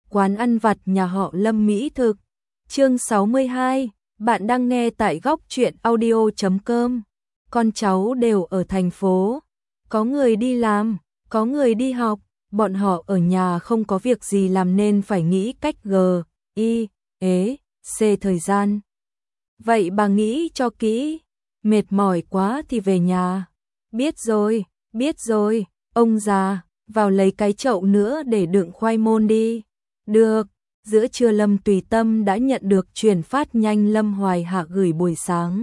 quán ăn vặt nhà họ Lâm mỹ thực. Chương 62, bạn đang nghe tại góc truyện audio.com. Con cháu đều ở thành phố, có người đi làm, có người đi học, bọn họ ở nhà không có việc gì làm nên phải nghĩ cách thời gian. Vậy bà nghĩ cho kỹ, mệt mỏi quá thì về nhà. Biết rồi, ông già, vào lấy cái chậu nữa để đựng khoai môn đi. Được, giữa trưa Lâm Tùy Tâm đã nhận được truyền phát nhanh Lâm Hoài Hạ gửi buổi sáng.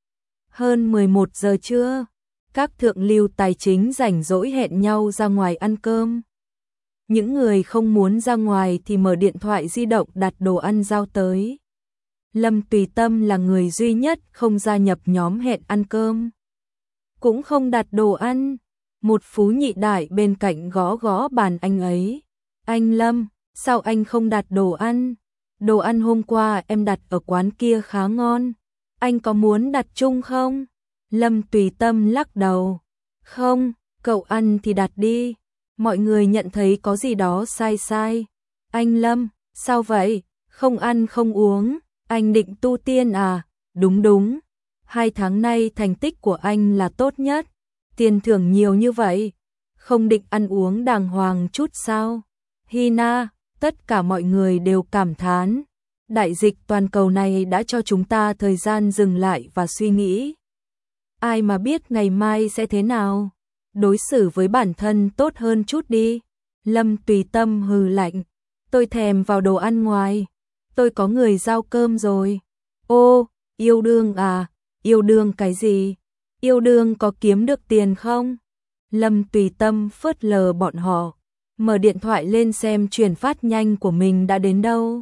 Hơn 11 giờ trưa, các thượng lưu tài chính rảnh rỗi hẹn nhau ra ngoài ăn cơm. Những người không muốn ra ngoài thì mở điện thoại di động đặt đồ ăn giao tới. Lâm Tùy Tâm là người duy nhất không gia nhập nhóm hẹn ăn cơm. Cũng không đặt đồ ăn. Một phú nhị đại bên cạnh gõ gõ bàn anh ấy. Anh Lâm, sao anh không đặt đồ ăn? Đồ ăn hôm qua em đặt ở quán kia khá ngon. Anh có muốn đặt chung không? Lâm Tùy Tâm lắc đầu. Không, cậu ăn thì đặt đi. Mọi người nhận thấy có gì đó sai. Anh Lâm, sao vậy? Không ăn không uống. Anh định tu tiên à? Đúng. 2 tháng nay thành tích của anh là tốt nhất. Tiền thưởng nhiều như vậy. Không định ăn uống đàng hoàng chút sao? Hina, tất cả mọi người đều cảm thán. Đại dịch toàn cầu này đã cho chúng ta thời gian dừng lại và suy nghĩ. Ai mà biết ngày mai sẽ thế nào? Đối xử với bản thân tốt hơn chút đi. Lâm Tùy Tâm hừ lạnh. Tôi thèm vào đồ ăn ngoài. Tôi có người giao cơm rồi. Ô, yêu đương à? Yêu đương cái gì? Yêu đương có kiếm được tiền không? Lâm Tùy Tâm phớt lờ bọn họ. Mở điện thoại lên xem truyền phát nhanh của mình đã đến đâu.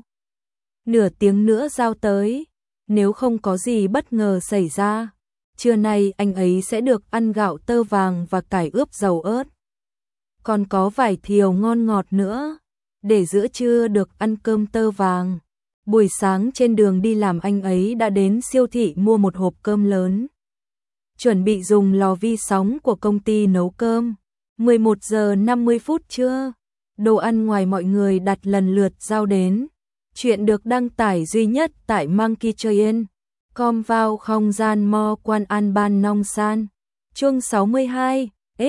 Nửa tiếng nữa giao tới. Nếu không có gì bất ngờ xảy ra, trưa nay anh ấy sẽ được ăn gạo tơ vàng và cải ướp dầu ớt. Còn có vải thiều ngon ngọt nữa. Để giữa trưa được ăn cơm tơ vàng. Buổi sáng trên đường đi làm anh ấy đã đến siêu thị mua một hộp cơm lớn. Chuẩn bị dùng lò vi sóng của công ty nấu cơm. 11 giờ 50 phút trưa. Đồ ăn ngoài mọi người đặt lần lượt giao đến. Chuyện được đăng tải duy nhất tại Monkeytrain.com vào không gian Mo Quan An Ban Nong San. Chương 62,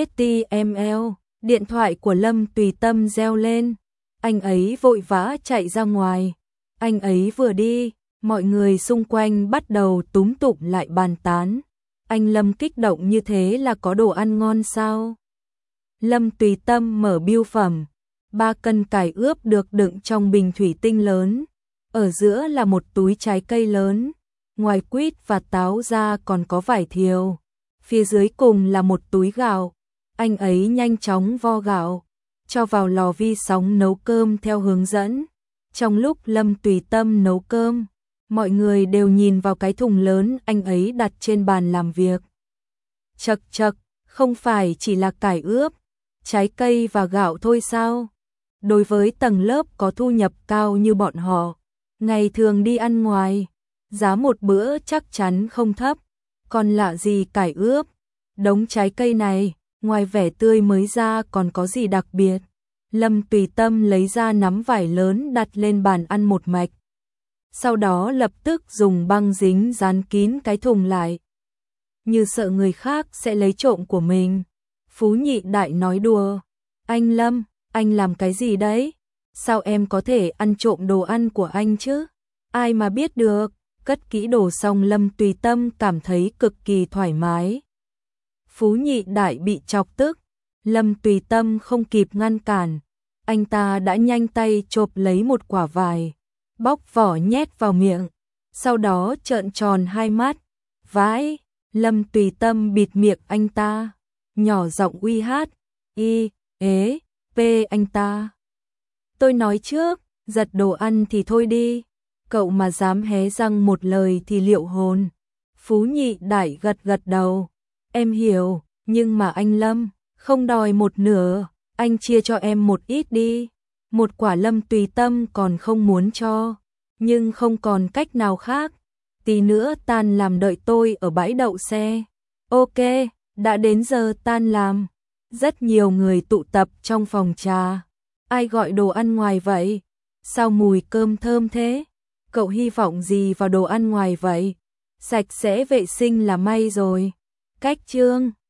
HTML. Điện thoại của Lâm Tùy Tâm reo lên. Anh ấy vội vã chạy ra ngoài. Anh ấy vừa đi, mọi người xung quanh bắt đầu túm tụm lại bàn tán. Anh Lâm kích động như thế là có đồ ăn ngon sao? Lâm Tùy Tâm mở bưu phẩm. 3 cân cải ướp được đựng trong bình thủy tinh lớn. Ở giữa là một túi trái cây lớn. Ngoài quýt và táo ra còn có vải thiều. Phía dưới cùng là một túi gạo. Anh ấy nhanh chóng vo gạo, cho vào lò vi sóng nấu cơm theo hướng dẫn. Trong lúc Lâm Tùy Tâm nấu cơm, mọi người đều nhìn vào cái thùng lớn anh ấy đặt trên bàn làm việc. Chậc, không phải chỉ là cải ướp, trái cây và gạo thôi sao? Đối với tầng lớp có thu nhập cao như bọn họ, ngày thường đi ăn ngoài, giá một bữa chắc chắn không thấp, còn lạ gì cải ướp. Đống trái cây này, ngoài vẻ tươi mới ra còn có gì đặc biệt? Lâm Tùy Tâm lấy ra nắm vải lớn đặt lên bàn ăn một mạch. Sau đó lập tức dùng băng dính dán kín cái thùng lại. Như sợ người khác sẽ lấy trộm của mình. Phú nhị đại nói đùa. Anh Lâm, anh làm cái gì đấy? Sao em có thể ăn trộm đồ ăn của anh chứ? Ai mà biết được. Cất kỹ đồ xong Lâm Tùy Tâm cảm thấy cực kỳ thoải mái. Phú nhị đại bị chọc tức. Lâm Tùy Tâm không kịp ngăn cản. Anh ta đã nhanh tay chộp lấy một quả vải, bóc vỏ nhét vào miệng, sau đó trợn tròn hai mắt. Vãi, Lâm Tùy Tâm bịt miệng anh ta, nhỏ giọng uy hát, anh ta. Tôi nói trước, giật đồ ăn thì thôi đi, cậu mà dám hé răng một lời thì liệu hồn. Phú nhị đại gật đầu, em hiểu, nhưng mà anh Lâm, không đòi một nửa. Anh chia cho em một ít đi. Một quả Lâm Tùy Tâm còn không muốn cho, nhưng không còn cách nào khác. Tí nữa tan làm đợi tôi ở bãi đậu xe. Ok, đã đến giờ tan làm. Rất nhiều người tụ tập trong phòng trà. Ai gọi đồ ăn ngoài vậy? Sao mùi cơm thơm thế? Cậu hy vọng gì vào đồ ăn ngoài vậy? Sạch sẽ vệ sinh là may rồi. Cách chương